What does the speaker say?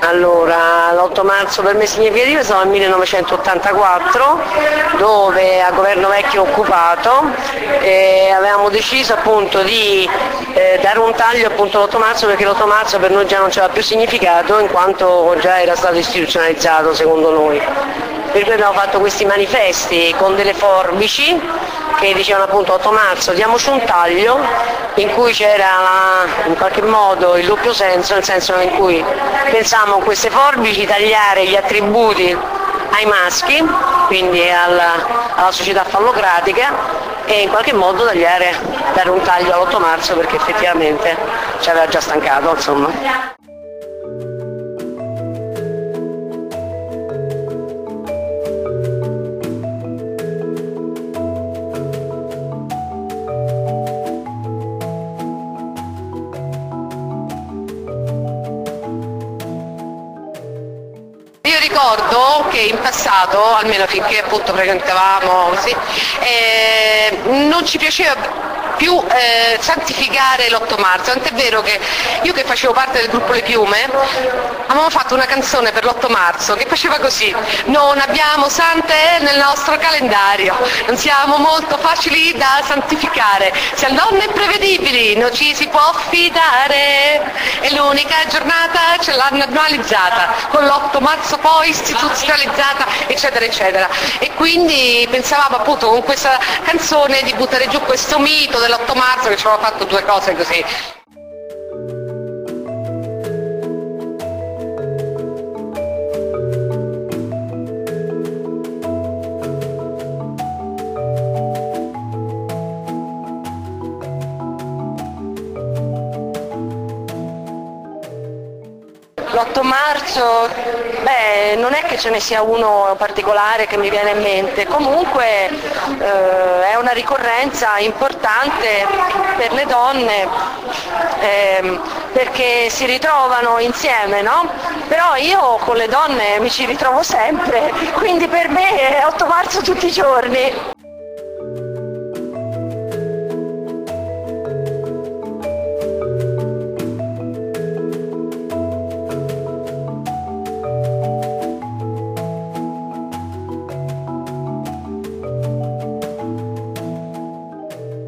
Allora, l'8 marzo per me significativo siamo nel 1984, dove a governo vecchio occupato avevamo deciso appunto di dare un taglio appunto all'8 marzo, perché l'8 marzo per noi già non c'era più significato, in quanto già era stato istituzionalizzato secondo noi. Per cui abbiamo fatto questi manifesti con delle forbici che dicevano appunto 8 marzo diamoci un taglio, in cui c'era in qualche modo il doppio senso, nel senso in cui pensavamo con queste forbici tagliare gli attributi ai maschi, quindi alla società fallocratica, e in qualche modo dare un taglio all'8 marzo, perché effettivamente ci aveva già stancato, insomma. Io ricordo che in passato, almeno finché appunto frequentavamo così, non ci piaceva più santificare l'8 marzo, tant'è vero che io, che facevo parte del gruppo Le Piume, avevamo fatto una canzone per l'8 marzo che faceva così: non abbiamo sante nel nostro calendario, non siamo molto facili da santificare, siamo donne imprevedibili, non ci si può fidare, e l'unica giornata ce l'hanno annualizzata, con l'8 marzo poi istituzionalizzata, eccetera eccetera. E quindi pensavamo appunto con questa canzone di buttare giù questo mito dell'8 marzo, che ci aveva fatto due cose così. L'8 marzo, non è che ce ne sia uno particolare che mi viene in mente, comunque è una ricorrenza importante per le donne, perché si ritrovano insieme, no? Però io con le donne mi ci ritrovo sempre, quindi per me è 8 marzo tutti i giorni.